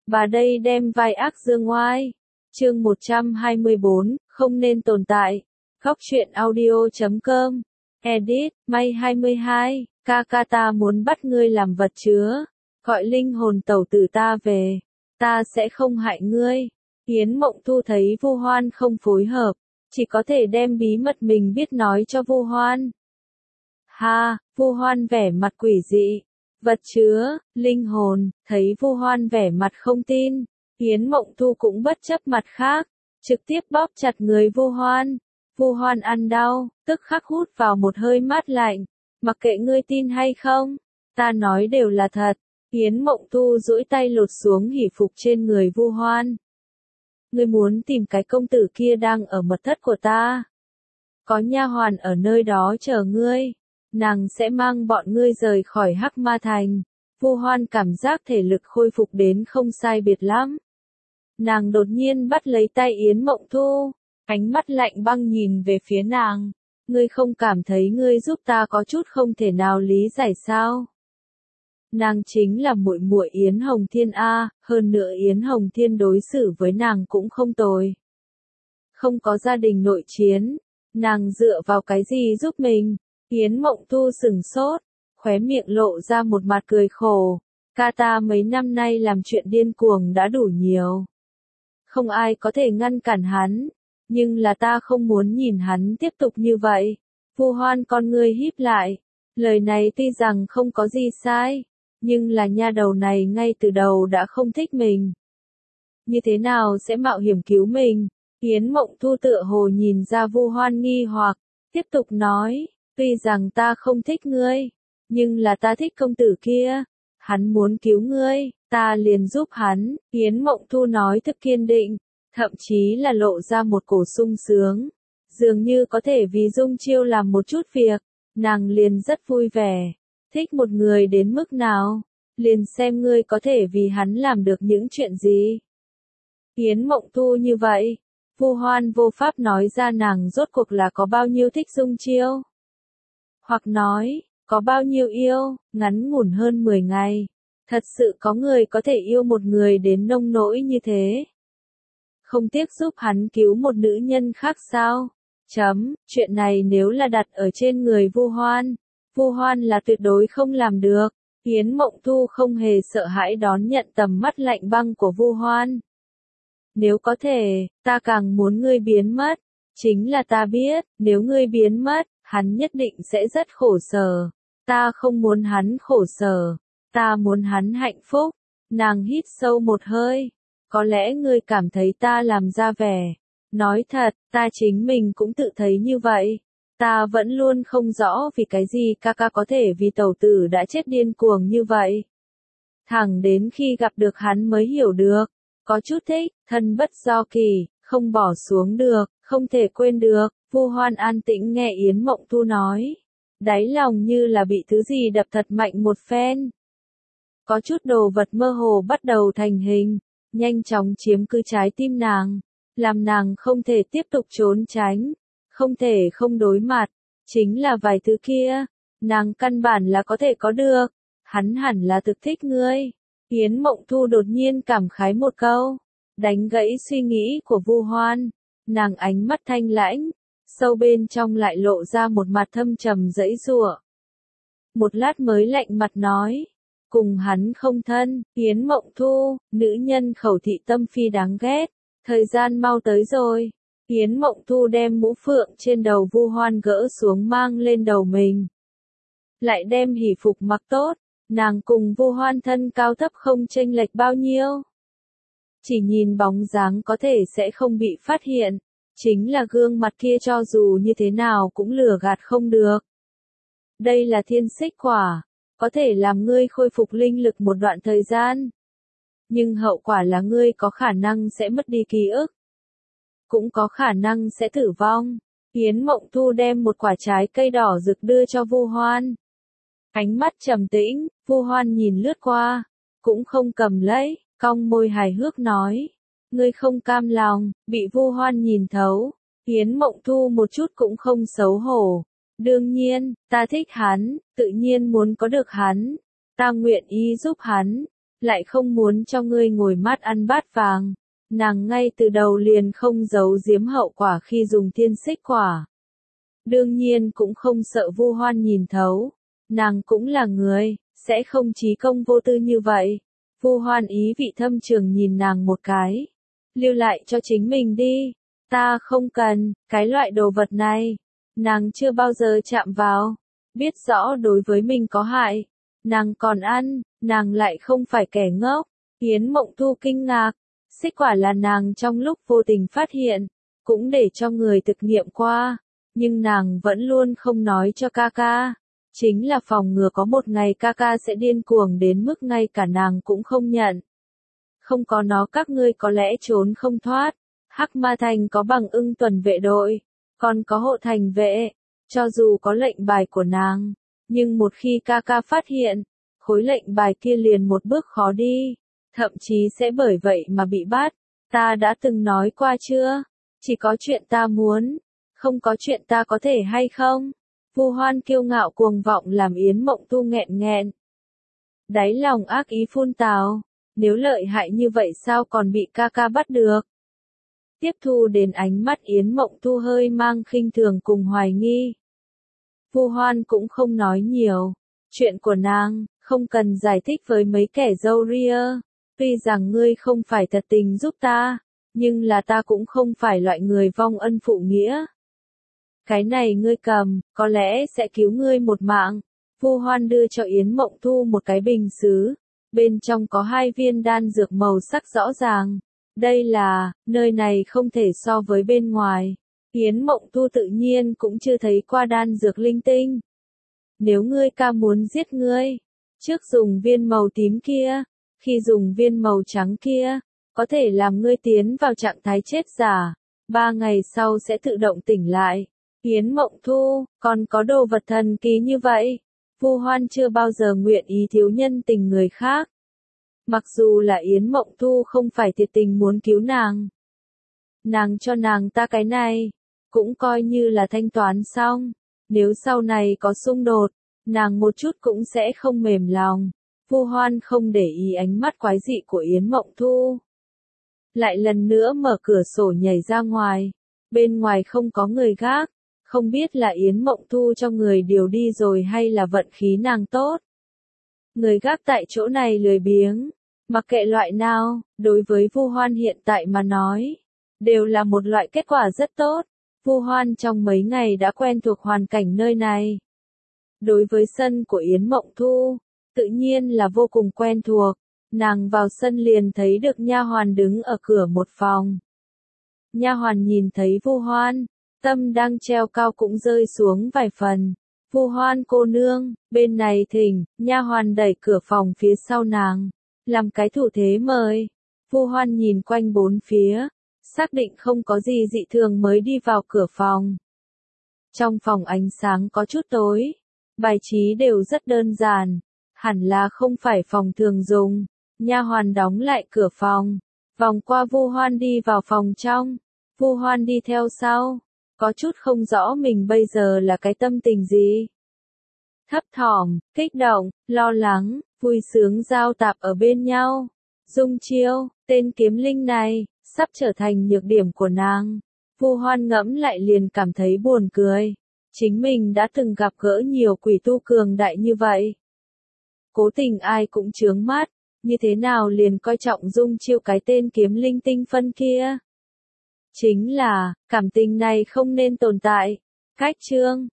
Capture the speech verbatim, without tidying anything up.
Bà đây đem vai ác dương oai. Chương một trăm hai mươi bốn, không nên tồn tại. Góc truyện audio chấm com. Edit, May hai mươi hai, ca ca ta muốn bắt ngươi làm vật chứa. Gọi linh hồn tẩu tử ta về. Ta sẽ không hại ngươi. Yến Mộng Thu thấy Vu Hoan không phối hợp, chỉ có thể đem bí mật mình biết nói cho Vu Hoan. Ha, Vu Hoan vẻ mặt quỷ dị. Vật chứa, linh hồn, thấy Vu Hoan vẻ mặt không tin, Yến Mộng Thu cũng bất chấp mặt khác, trực tiếp bóp chặt người Vu Hoan. Vu Hoan ăn đau, tức khắc hút vào một hơi mát lạnh, mặc kệ ngươi tin hay không, ta nói đều là thật. Yến Mộng Thu duỗi tay lột xuống hỉ phục trên người Vu Hoan. Ngươi muốn tìm cái công tử kia đang ở mật thất của ta. Có nha hoàn ở nơi đó chờ ngươi. Nàng sẽ mang bọn ngươi rời khỏi Hắc Ma Thành. Vu Hoan cảm giác thể lực khôi phục đến không sai biệt lắm. Nàng đột nhiên bắt lấy tay Yến Mộng Thu, ánh mắt lạnh băng nhìn về phía nàng. Ngươi không cảm thấy ngươi giúp ta có chút không thể nào lý giải sao? Nàng chính là muội muội Yến Hồng Thiên a, hơn nữa Yến Hồng Thiên đối xử với nàng cũng không tồi. Không có gia đình nội chiến, nàng dựa vào cái gì giúp mình? Yến Mộng Thu sừng sốt, khóe miệng lộ ra một mặt cười khổ. Ca ta mấy năm nay làm chuyện điên cuồng đã đủ nhiều. Không ai có thể ngăn cản hắn, nhưng là ta không muốn nhìn hắn tiếp tục như vậy. Vu Hoan con ngươi híp lại, lời này tuy rằng không có gì sai, nhưng là nha đầu này ngay từ đầu đã không thích mình. Như thế nào sẽ mạo hiểm cứu mình? Yến Mộng Thu tựa hồ nhìn ra Vu Hoan nghi hoặc, tiếp tục nói. Tuy rằng ta không thích ngươi, nhưng là ta thích công tử kia. Hắn muốn cứu ngươi, ta liền giúp hắn. Yến Mộng Thu nói thực kiên định, thậm chí là lộ ra một cổ sung sướng. Dường như có thể vì Dung Chiêu làm một chút việc, nàng liền rất vui vẻ. Thích một người đến mức nào, liền xem ngươi có thể vì hắn làm được những chuyện gì. Yến Mộng Thu như vậy, Vu Hoan vô pháp nói ra nàng rốt cuộc là có bao nhiêu thích Dung Chiêu. Hoặc nói, có bao nhiêu yêu, ngắn ngủn hơn mười ngày. Thật sự có người có thể yêu một người đến nông nỗi như thế. Không tiếc giúp hắn cứu một nữ nhân khác sao? Chấm, chuyện này nếu là đặt ở trên người Vu Hoan, Vu Hoan là tuyệt đối không làm được. Yến Mộng Thu không hề sợ hãi đón nhận tầm mắt lạnh băng của Vu Hoan. Nếu có thể, ta càng muốn ngươi biến mất. Chính là ta biết, nếu ngươi biến mất, hắn nhất định sẽ rất khổ sở. Ta không muốn hắn khổ sở. Ta muốn hắn hạnh phúc. Nàng hít sâu một hơi. Có lẽ ngươi cảm thấy ta làm ra vẻ. Nói thật, ta chính mình cũng tự thấy như vậy. Ta vẫn luôn không rõ vì cái gì ca ca có thể vì tẩu tử đã chết điên cuồng như vậy. Thẳng đến khi gặp được hắn mới hiểu được. Có chút thích, thân bất do kỳ, không bỏ xuống được, không thể quên được. Vu Hoan an tĩnh nghe Yến Mộng Thu nói. Đáy lòng như là bị thứ gì đập thật mạnh một phen. Có chút đồ vật mơ hồ bắt đầu thành hình, nhanh chóng chiếm cứ trái tim nàng, làm nàng không thể tiếp tục trốn tránh, không thể không đối mặt. Chính là vài thứ kia, nàng căn bản là có thể có được. Hắn hẳn là thực thích ngươi. Yến Mộng Thu đột nhiên cảm khái một câu, đánh gãy suy nghĩ của Vu Hoan. Nàng ánh mắt thanh lãnh, sâu bên trong lại lộ ra một mặt thâm trầm giãy giụa. Một lát mới lạnh mặt nói, cùng hắn không thân. Yến Mộng Thu, nữ nhân khẩu thị tâm phi đáng ghét. Thời gian mau tới rồi. Yến Mộng Thu đem mũ phượng trên đầu Vu Hoan gỡ xuống mang lên đầu mình. Lại đem hỉ phục mặc tốt. Nàng cùng Vu Hoan thân cao thấp không chênh lệch bao nhiêu. Chỉ nhìn bóng dáng có thể sẽ không bị phát hiện. Chính là gương mặt kia cho dù như thế nào cũng lừa gạt không được. Đây là thiên xích quả, có thể làm ngươi khôi phục linh lực một đoạn thời gian. Nhưng hậu quả là ngươi có khả năng sẽ mất đi ký ức. Cũng có khả năng sẽ tử vong. Yến Mộng Thu đem một quả trái cây đỏ rực đưa cho Vu Hoan. Ánh mắt trầm tĩnh, Vu Hoan nhìn lướt qua, cũng không cầm lấy, cong môi hài hước nói. Ngươi không cam lòng, bị Vu Hoan nhìn thấu. Yến Mộng Thu một chút cũng không xấu hổ. Đương nhiên, ta thích hắn, tự nhiên muốn có được hắn. Ta nguyện ý giúp hắn. lại không muốn cho ngươi ngồi mát ăn bát vàng. Nàng ngay từ đầu liền không giấu giếm hậu quả khi dùng thiên xích quả. Đương nhiên cũng không sợ Vu Hoan nhìn thấu. Nàng cũng là người, sẽ không trí công vô tư như vậy. Vu Hoan ý vị thâm trường nhìn nàng một cái. Lưu lại cho chính mình đi. Ta không cần, cái loại đồ vật này. Nàng chưa bao giờ chạm vào. Biết rõ đối với mình có hại. Nàng còn ăn, nàng lại không phải kẻ ngốc. Yến Mộng Thu kinh ngạc. Xích quả là nàng trong lúc vô tình phát hiện. Cũng để cho người thực nghiệm qua. Nhưng nàng vẫn luôn không nói cho ca ca. Chính là phòng ngừa có một ngày ca ca sẽ điên cuồng đến mức ngay cả nàng cũng không nhận. Không có nó các ngươi có lẽ trốn không thoát. Hắc Ma Thành có bằng ưng tuần vệ đội, còn có hộ thành vệ, cho dù có lệnh bài của nàng, nhưng một khi ca ca phát hiện, khối lệnh bài kia liền một bước khó đi, thậm chí sẽ bởi vậy mà bị bắt. Ta đã từng nói qua chưa? Chỉ có chuyện ta muốn, không có chuyện ta có thể hay không? Vu Hoan kiêu ngạo cuồng vọng làm Yến Mộng Tu nghẹn nghẹn. Đáy lòng ác ý phun tào, nếu lợi hại như vậy sao còn bị ca ca bắt được? Tiếp thu đến ánh mắt Yến Mộng Tu hơi mang khinh thường cùng hoài nghi. Vu Hoan cũng không nói nhiều. Chuyện của nàng, không cần giải thích với mấy kẻ râu ria. Tuy rằng ngươi không phải thật tình giúp ta, nhưng là ta cũng không phải loại người vong ân phụ nghĩa. Cái này ngươi cầm, có lẽ sẽ cứu ngươi một mạng. Vu Hoan đưa cho Yến Mộng Thu một cái bình sứ. Bên trong có hai viên đan dược màu sắc rõ ràng. Đây là, nơi này không thể so với bên ngoài. Yến Mộng Thu tự nhiên cũng chưa thấy qua đan dược linh tinh. Nếu ngươi ca muốn giết ngươi, trước dùng viên màu tím kia, khi dùng viên màu trắng kia, có thể làm ngươi tiến vào trạng thái chết giả, ba ngày sau sẽ tự động tỉnh lại. Yến Mộng Thu, còn có đồ vật thần kỳ như vậy. Vu Hoan chưa bao giờ nguyện ý thiếu nhân tình người khác. Mặc dù là Yến Mộng Thu không phải thiệt tình muốn cứu nàng. Nàng cho nàng ta cái này, cũng coi như là thanh toán xong. Nếu sau này có xung đột, nàng một chút cũng sẽ không mềm lòng. Vu Hoan không để ý ánh mắt quái dị của Yến Mộng Thu. Lại lần nữa mở cửa sổ nhảy ra ngoài. Bên ngoài không có người gác. Không biết là Yến Mộng Thu cho người điều đi rồi hay là vận khí nàng tốt. Người gác tại chỗ này lười biếng. Mặc kệ loại nào, đối với Vu Hoan hiện tại mà nói, đều là một loại kết quả rất tốt. Vu Hoan trong mấy ngày đã quen thuộc hoàn cảnh nơi này. Đối với sân của Yến Mộng Thu, tự nhiên là vô cùng quen thuộc. Nàng vào sân liền thấy được nha hoàn đứng ở cửa một phòng. Nha hoàn nhìn thấy Vu Hoan, tâm đang treo cao cũng rơi xuống vài phần. Vu Hoan cô nương, bên này thỉnh. Nha hoàn đẩy cửa phòng phía sau nàng, làm cái thủ thế mời. Vu Hoan nhìn quanh bốn phía, xác định không có gì dị thường mới đi vào cửa phòng. Trong phòng ánh sáng có chút tối, bài trí đều rất đơn giản, hẳn là không phải phòng thường dùng. Nha hoàn đóng lại cửa phòng, vòng qua Vu Hoan đi vào phòng trong. Vu Hoan đi theo sau, có chút không rõ mình bây giờ là cái tâm tình gì. Thấp thỏm, kích động, lo lắng, vui sướng giao tạp ở bên nhau. Dung chiêu, tên kiếm linh này, sắp trở thành nhược điểm của nàng. Vu Hoan ngẫm lại liền cảm thấy buồn cười. Chính mình đã từng gặp gỡ nhiều quỷ tu cường đại như vậy. Cố tình ai cũng chướng mắt, như thế nào liền coi trọng Dung chiêu cái tên kiếm linh tinh phân kia. Chính là, cảm tình này không nên tồn tại. Cách chương